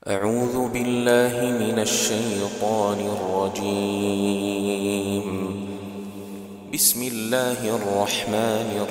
أعوذ بالله من الشيطان الرجيم. بسم الله الرحمن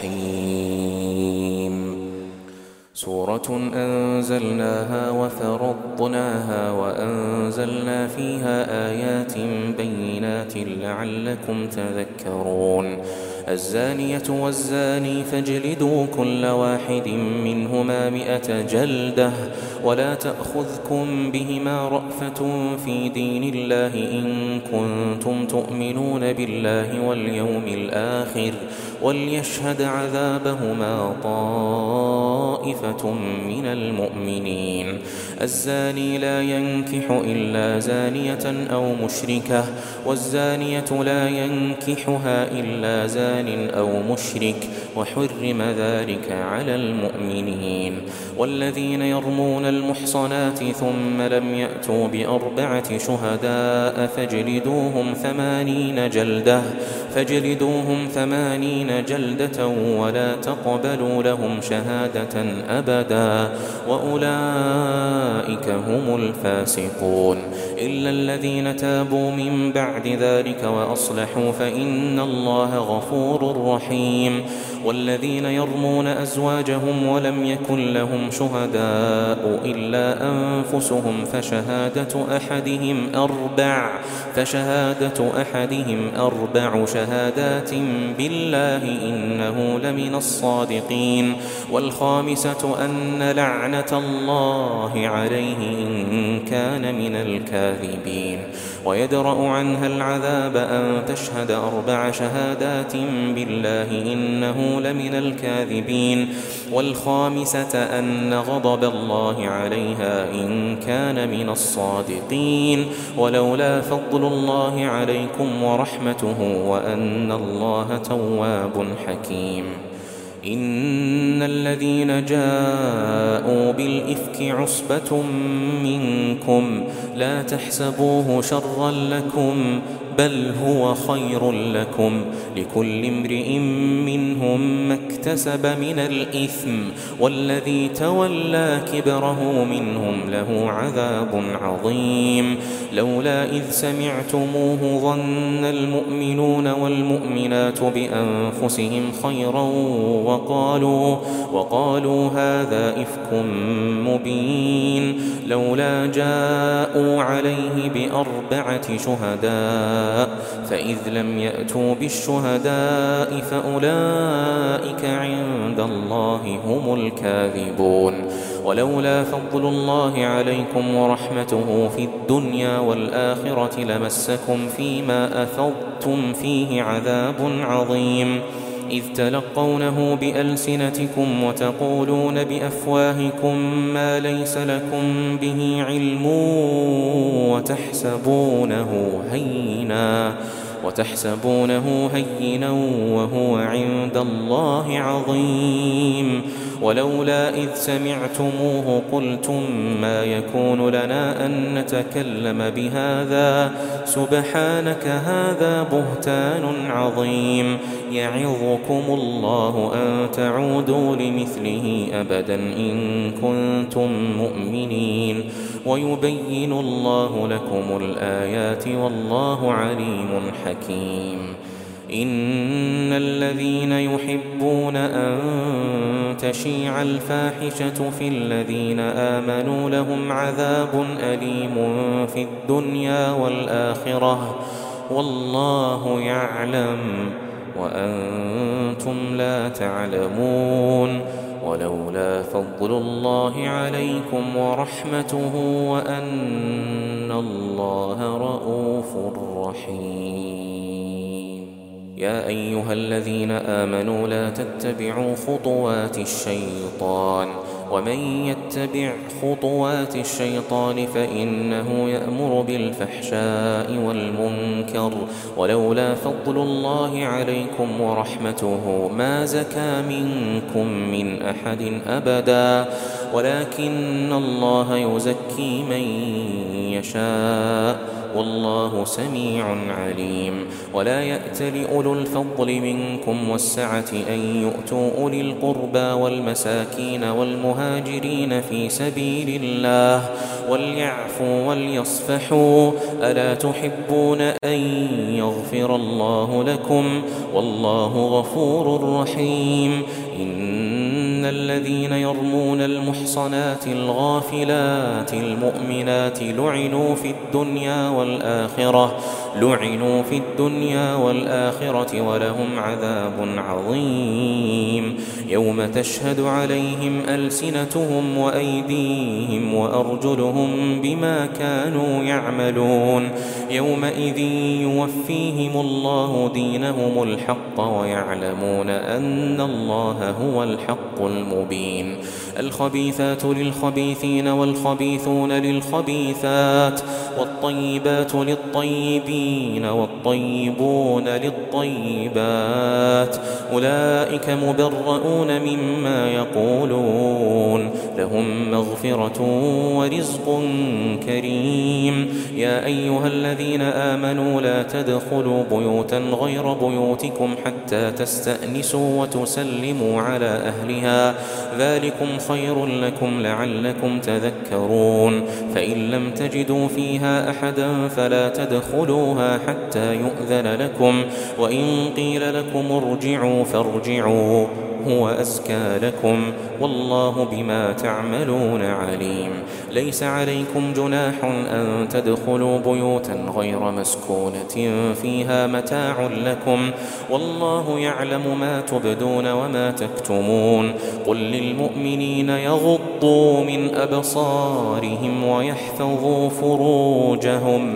الرحيم. سورة أنزلناها وفرضناها وأنزلنا فيها آيات بينات لعلكم تذكرون. الزانية والزاني فاجلدوا كل واحد منهما 100 جلدة ولا تأخذكم بهما رأفة في دين الله إن كنتم تؤمنون بالله واليوم الآخر وليشهد عذابهما طائفة من المؤمنين. الزاني لا ينكح إلا زانية أو مشركة والزانية لا ينكحها إلا زان أو مشرك وحرم ذلك على المؤمنين. والذين يرمون المحصنات ثم لم يأتوا ب4 شهداء فاجلدوهم 80 جلدة ولا تقبلوا لهم شهادة أبدا وأولئك هم الفاسقون. إلا الذين تابوا من بعد ذلك وأصلحوا فإن الله غفور رحيم. والذين يرمون أزواجهم ولم يكن لهم شهداء إلا أنفسهم فشهادة أحدهم 4 شهادات بالله إنه لمن الصادقين. والخامسة أن لعنة الله عليه إن كان من الكاذبين. ويدرأ عنها العذاب أن تشهد 4 شهادات بالله إنه لمن الكاذبين. والخامسة أن غضب الله عليها إن كان من الصادقين. ولولا فضل الله عليكم ورحمته وأن الله تواب حكيم. إن الذين جاءوا بالإفك عصبة منكم لا تحسبوه شرا لكم بل هو خير لكم لكل امرئ منهم ما اكتسب من الإثم والذي تولى كبره منهم له عذاب عظيم. لولا إذ سمعتموه ظن المؤمنون والمؤمنات بأنفسهم خيرا وقالوا هذا إفك مبين. لولا جاءوا عليه ب4 شهداء فإذ لم يأتوا بالشهداء فأولئك عند الله هم الكاذبون. ولولا فضل الله عليكم ورحمته في الدنيا والآخرة لمسكم فيما أفضتم فيه عذاب عظيم إذ تلقونه بألسنتكم وتقولون بأفواهكم ما ليس لكم به علم وتحسبونه هينا وهو عند الله عظيم. ولولا إذ سمعتموه قلتم ما يكون لنا أن نتكلم بهذا سبحانك هذا بهتان عظيم. يعظكم الله أن تعودوا لمثله أبدا إن كنتم مؤمنين. ويبين الله لكم الآيات والله عليم حكيم. إن الذين يحبون أن تشيع الفاحشة في الذين آمنوا لهم عذاب أليم في الدنيا والآخرة والله يعلم وأنتم لا تعلمون. ولولا فضل الله عليكم ورحمته وأن الله رءوف رحيم. يا أيها الذين آمنوا لا تتبعوا خطوات الشيطان ومن يتبع خطوات الشيطان فإنه يأمر بالفحشاء والمنكر. ولولا فضل الله عليكم ورحمته ما زكى منكم من أحد أبدا ولكن الله يزكي من يشاء والله سميع عليم. ولا يأت لأولو الفضل منكم والسعة أن يؤتوا أولي القربى والمساكين والمهاجرين في سبيل الله وليعفوا وليصفحوا، ألا تحبون أن يغفر الله لكم والله غفور رحيم. إن الذين يرمون المحصنات الغافلات المؤمنات لعنوا في الدنيا والآخرة ولهم عذاب عظيم. يوم تشهد عليهم ألسنتهم وأيديهم وأرجلهم بما كانوا يعملون، يومئذ يوفيهم الله دينهم الحق ويعلمون أن الله هو الحق المبين. الخبيثات للخبيثين والخبيثون للخبيثات والطيبات للطيبين والطيبون للطيبات، أولئك مبرؤون مما يقولون، لهم مغفرة ورزق كريم. يا أيها الذين آمنوا لا تدخلوا بيوتا غير بيوتكم حتى تستأنسوا وتسلموا على أهلها، ذلكم خير لكم لعلكم تذكرون. فإن لم تجدوا فيها أحدا فلا تدخلوها حتى يؤذن لكم، وإن قيل لكم ارجعوا فارجعوا هو أزكى لكم، والله بما تعملون عليم. ليس عليكم جناح أن تدخلوا بيوتا غير مسكونة فيها متاع لكم، والله يعلم ما تبدون وما تكتمون. قل للمؤمنين يغضوا من أبصارهم ويحفظوا فروجهم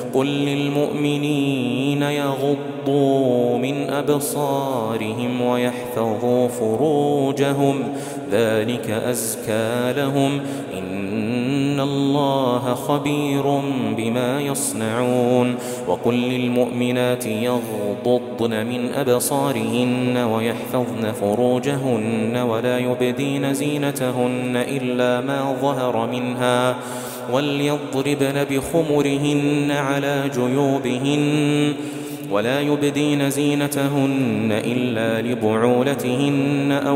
من أبصارهم ويحفظوا فروجهم، ذلك أزكى لهم، إن الله خبير بما يصنعون. وقل للمؤمنات يغضضن من أبصارهن ويحفظن فروجهن ولا يبدين زينتهن إلا ما ظهر منها، وليضربن بخمرهن على جيوبهن، ولا يبدين زينتهن إلا لبعولتهن أو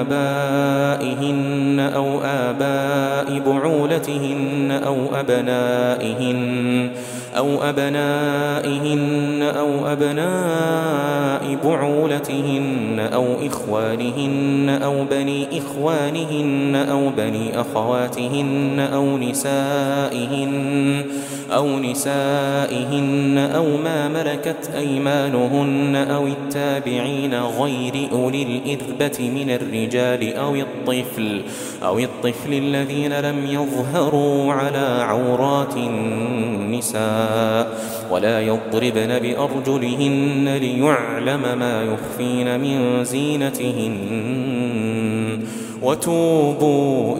آباء بعولتهن أو أبناء بعولتهن أو إخوانهن أو بني إخوانهن أو بني أخواتهن أو نسائهن أو ما ملكت أيمانهن أو التابعين غير أولي الإربة من الرجال أو الطفل الذين لم يظهروا على عورات النساء، ولا يضربن بأرجلهن ليعلم ما يخفين من زينتهن. وتوبوا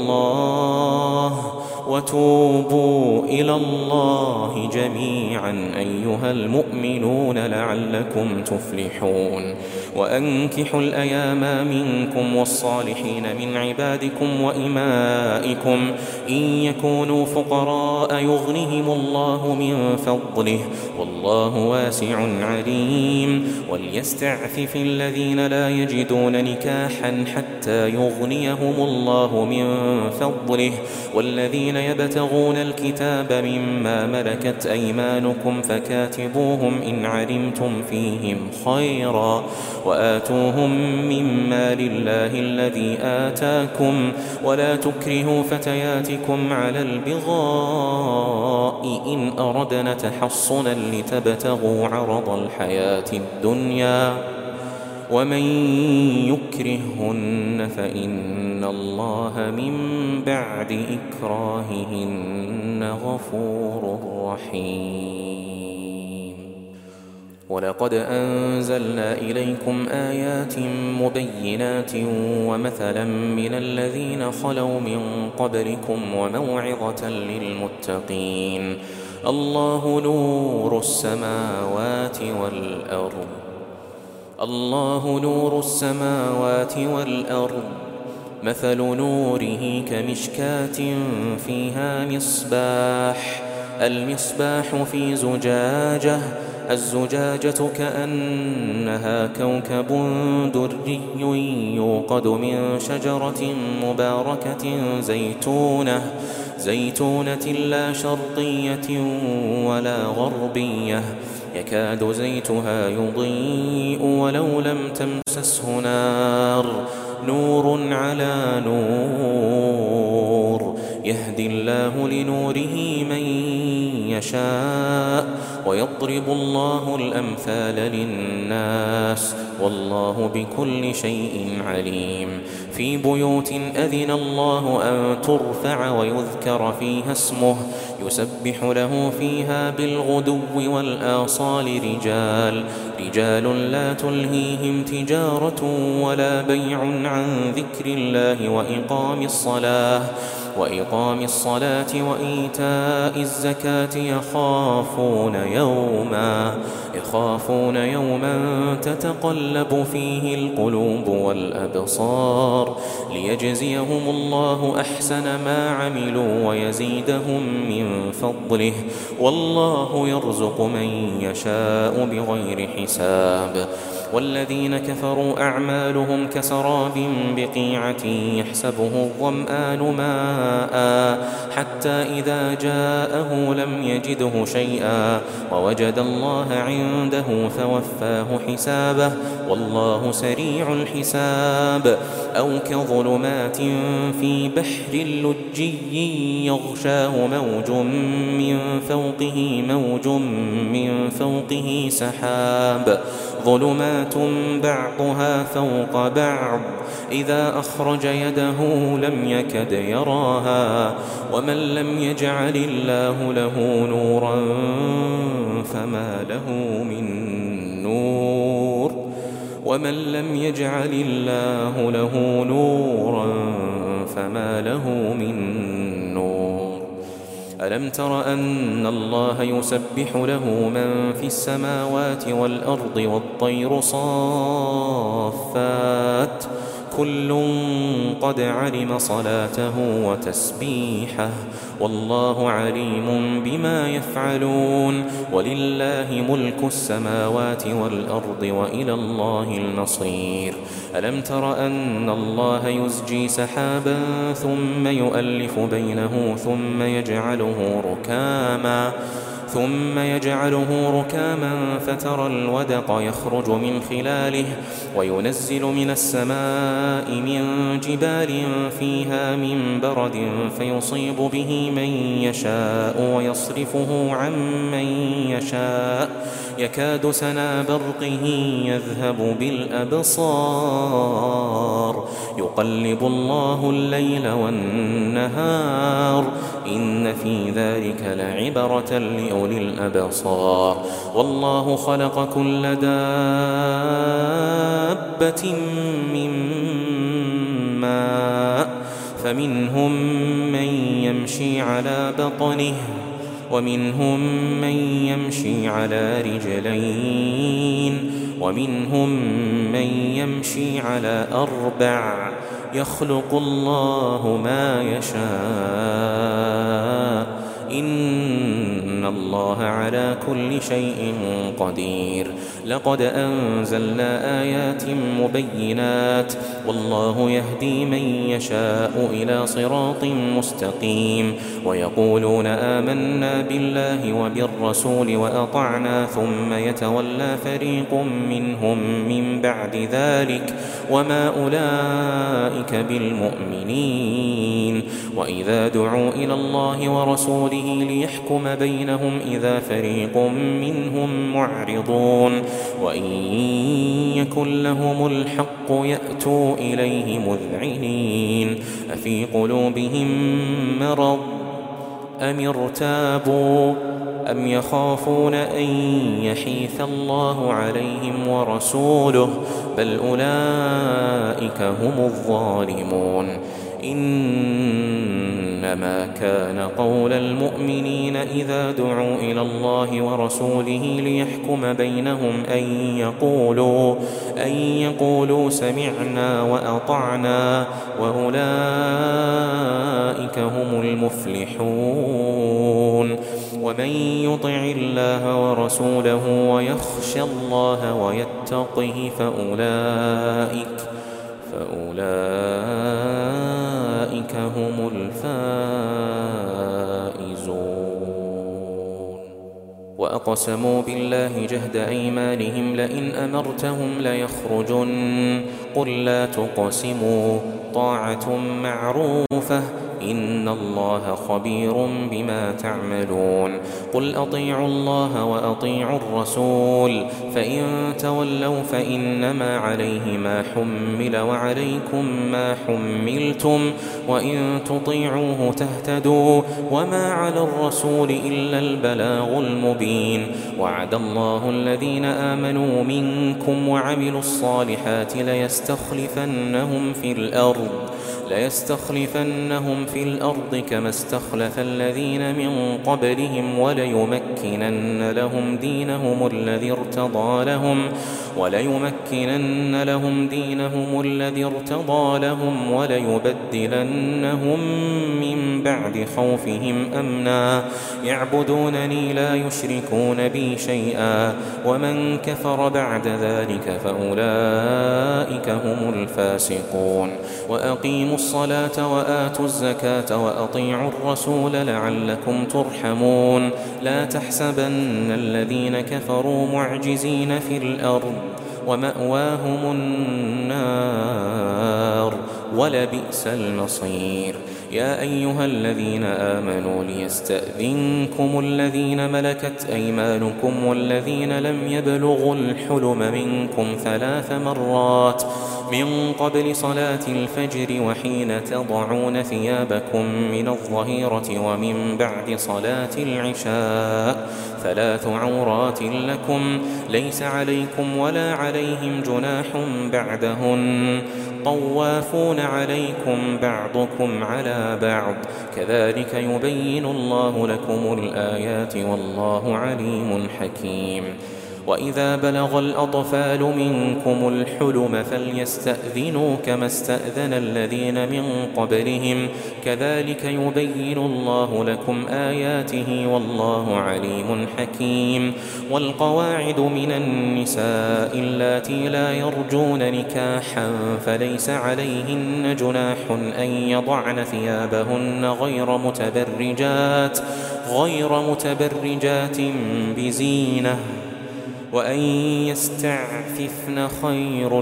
إلى الله جميعا أيها المؤمنون لعلكم تفلحون. وأنكحوا الأيام منكم والصالحين من عبادكم وإمائكم إن يكونوا فقراء يغنهم الله من فضله، والله واسع عليم. وليستعفف الذين لا يجدون نكاحا حتى يغنيهم الله من فضله، والذين يبتغون الكتاب مما ملكت أيمانكم فكاتبوهم إن علمتم فيهم خيرا، وآتوهم مما لله الذي آتاكم، ولا تكرهوا فتياتكم على البغاء إن أردنا تحصنا لتبتغوا عرض الحياة الدنيا، ومن يكرهن فإن الله من بعد إكراههن غفور رحيم. ولقد أنزلنا إليكم آيات مبينات ومثلا من الذين خلوا من قبلكم وموعظة للمتقين. الله نور السماوات والأرض، مثل نوره كمشكاة فيها مصباح، المصباح في زجاجة، الزجاجة كأنها كوكب دري يوقد من شجرة مباركة زيتونة لا شرقية ولا غربية، يكاد زيتها يضيء ولو لم تمسسه نار، نور على نور، يهدي الله لنوره من يشاء ويضرب الله الأمثال للناس والله بكل شيء عليم. في بيوت أذن الله أن ترفع ويذكر فيها اسمه يسبح له فيها بالغدو والآصال رجال لا تلهيهم تجارة ولا بيع عن ذكر الله وإقام الصلاة وإيتاء الزكاة يخافون يوما تتقلب فيه القلوب والأبصار، ليجزيهم الله أحسن ما عملوا ويزيدهم من فضله، والله يرزق من يشاء بغير حساب. والذين كفروا أعمالهم كسراب بقيعة يحسبه الظمآن ماء حتى إذا جاءه لم يجده شيئا ووجد الله عنده فوفاه حسابه والله سريع الحساب. أو كظلمات في بحر لجي يغشاه موج من فوقه سحاب، ظلمات بعضها فوق بعض إذا أخرج يده لم يكد يراها، ومن لم يجعل الله له نورا فما له من نور ألم تر أن الله يسبح له من في السماوات والأرض والطير صافات كل قد علم صلاته وتسبيحه والله عليم بما يفعلون، ولله ملك السماوات والأرض وإلى الله المصير. ألم تر أن الله يزجي سحابا ثم يؤلف بينه ثم يجعله ركاما فترى الودق يخرج من خلاله وينزل من السماء من جبال فيها من برد فيصيب به من يشاء ويصرفه عن من يشاء يكاد سنا برقه يذهب بالأبصار يقلب الله الليل والنهار إن في ذلك لعبرة لأولي الأبصار. والله خلق كل دابة من ماء فمنهم من يمشي على بطنه ومنهم من يمشي على رجلين ومنهم من يمشي على أربع يخلق الله ما يشاء إن الله على كل شيء قدير. لقد أنزلنا آيات مبينات والله يهدي من يشاء إلى صراط مستقيم ويقولون آمنا بالله وبالرسول وأطعنا ثم يتولى فريق منهم من بعد ذلك وما أولئك بالمؤمنين. وإذا دعوا إلى الله ورسوله ليحكم بينهم إذا فريق منهم معرضون وإن يكن لهم الحق يأتوا إليه مذعنين أفي قلوبهم مرض أم ارتابوا أم يخافون أن يحيف الله عليهم ورسوله بل أولئك هم الظالمون. إنما كان قول المؤمنين إذا دعوا إلى الله ورسوله ليحكم بينهم أن يقولوا سمعنا وأطعنا وأولئك هم المفلحون. ومن يطع الله ورسوله ويخشى الله ويتقه فأولئك هم الفائزون. وأقسموا بالله جهد أيمانهم لئن أمرتهم ليخرجن قل لا تقسموا طاعة معروفة إن الله خبير بما تعملون. قل أطيعوا الله وأطيعوا الرسول فإن تولوا فإنما عليه ما حمل وعليكم ما حملتم وإن تطيعوه تهتدوا وما على الرسول إلا البلاغ المبين. وعد الله الذين آمنوا منكم وعملوا الصالحات ليستخلفنهم في الأرض كما استخلف الذين من قبلهم وليمكنن لهم دينهم الذي ارتضى لهم وليبدلنهم من بعد خوفهم أمنا يعبدونني لا يشركون بي شيئا ومن كفر بعد ذلك فأولئك هم الفاسقون. وأقيموا الصلاة وآتوا الزكاة وأطيعوا الرسول لعلكم ترحمون. لا تحسبن الذين كفروا معجزين في الأرض ومأواهم النار ولبئس المصير. يا أيها الذين آمنوا ليستأذنكم الذين ملكت أيمانكم والذين لم يبلغوا الحلم منكم 3 مرات من قبل صلاة الفجر وحين تضعون ثيابكم من الظهيرة ومن بعد صلاة العشاء 3 عورات لكم ليس عليكم ولا عليهم جناح بعدهن طوافون عليكم بعضكم على بعض كذلك يبين الله لكم الآيات والله عليم حكيم. وإذا بلغ الأطفال منكم الحلم فليستأذنوا كما استأذن الذين من قبلهم كذلك يبين الله لكم آياته والله عليم حكيم. والقواعد من النساء اللاتي لا يرجون نكاحا فليس عليهن جناح أن يضعن ثيابهن غير متبرجات بزينة وأن يستعففن خير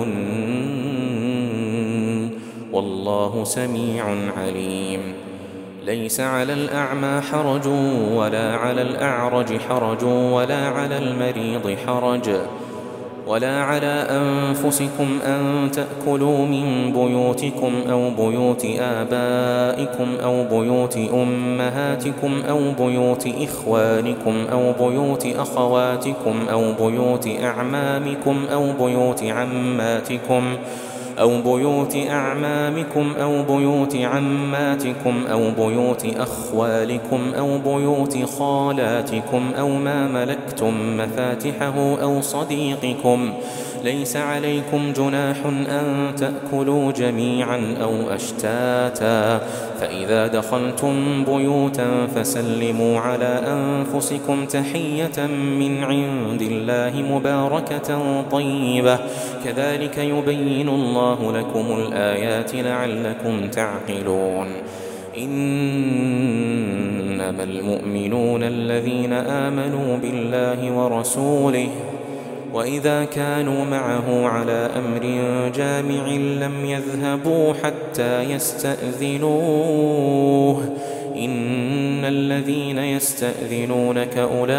لهن والله سميع عليم. ليس على الأعمى حرج ولا على الأعرج حرج ولا على المريض حرج ولا على أنفسكم أن تأكلوا من بيوتكم أو بيوت آبائكم أو بيوت أمهاتكم أو بيوت إخوانكم أو بيوت أخواتكم أو بيوت أعمامكم أو بيوت عماتكم أو بيوت أعمامكم أو بيوت عماتكم أو بيوت أخوالكم أو بيوت خالاتكم أو ما ملكتم مفاتحه أو صديقكم. ليس عليكم جناح أن تأكلوا جميعا أو أشتاتا فإذا دخلتم بيوتا فسلموا على أنفسكم تحية من عند الله مباركة طيبة كذلك يبين الله لكم الآيات لعلكم تعقلون. إنما المؤمنون الذين آمنوا بالله ورسوله وإذا كانوا معه على أمر جامع لم يذهبوا حتى يستأذنوه إن الذين يستأذنونك أولئك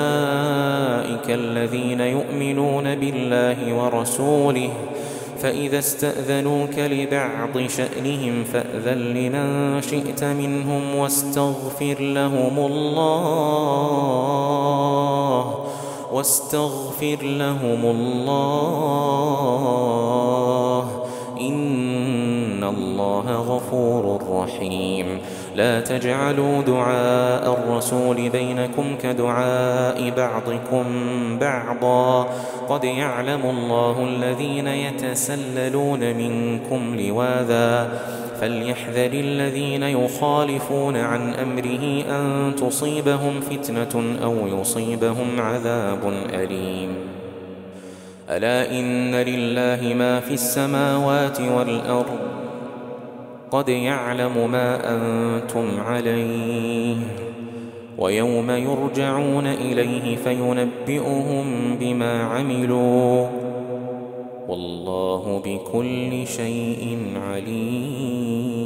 الذين يؤمنون بالله ورسوله فإذا استأذنوك لبعض شأنهم فأذن لمن شئت منهم واستغفر لهم الله إن الله غفور رحيم. لا تجعلوا دعاء الرسول بينكم كدعاء بعضكم بعضا، قد يعلم الله الذين يتسللون منكم لواذا، فليحذر الذين يخالفون عن أمره أن تصيبهم فتنة أو يصيبهم عذاب أليم. ألا إن لله ما في السماوات والأرض، قد يعلم ما أنتم عليه، ويوم يرجعون إليه فينبئهم بما عملوا، والله بكل شيء عليم.